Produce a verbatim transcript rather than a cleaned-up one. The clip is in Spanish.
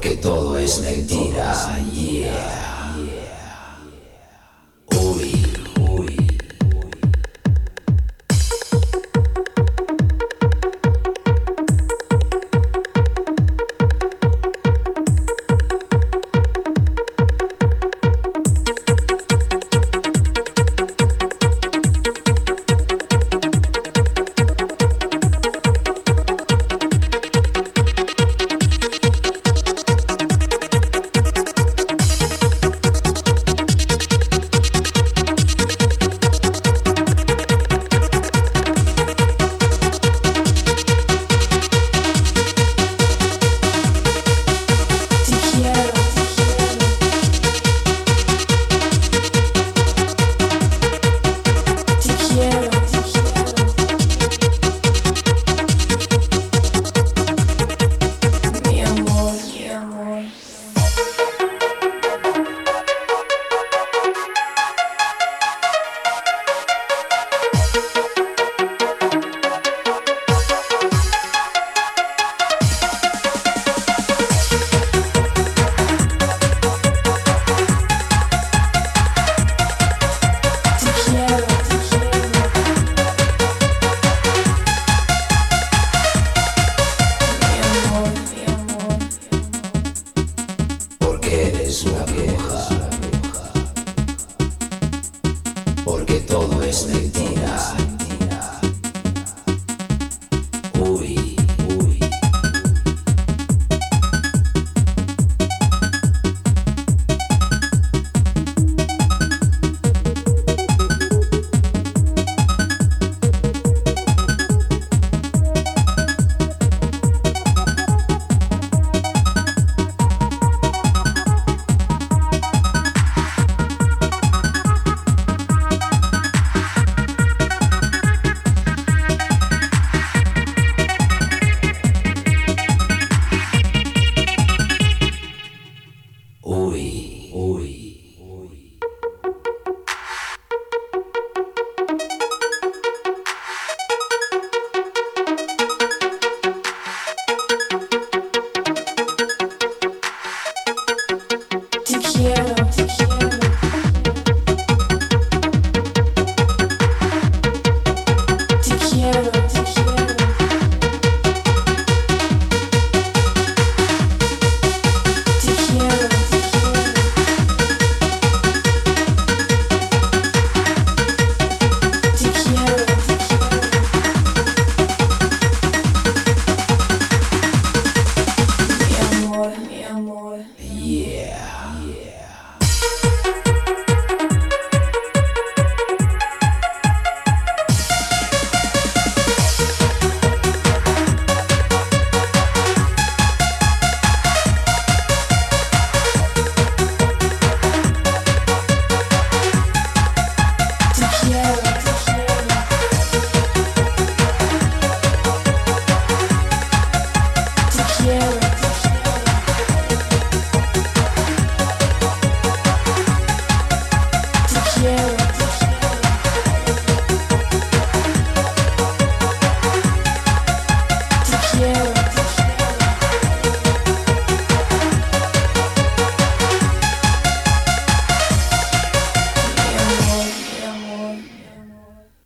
porque todo es mentira, yeah. Uy, uy. Eres una bruja, porque todo es mentira. Uy, uy. Uy, uy, uy. Te quiero, te quiero. Te quiero, te quiero. Te quiero, te quiero. Te quiero, te quiero. Mi amor, mi amor. Yeah.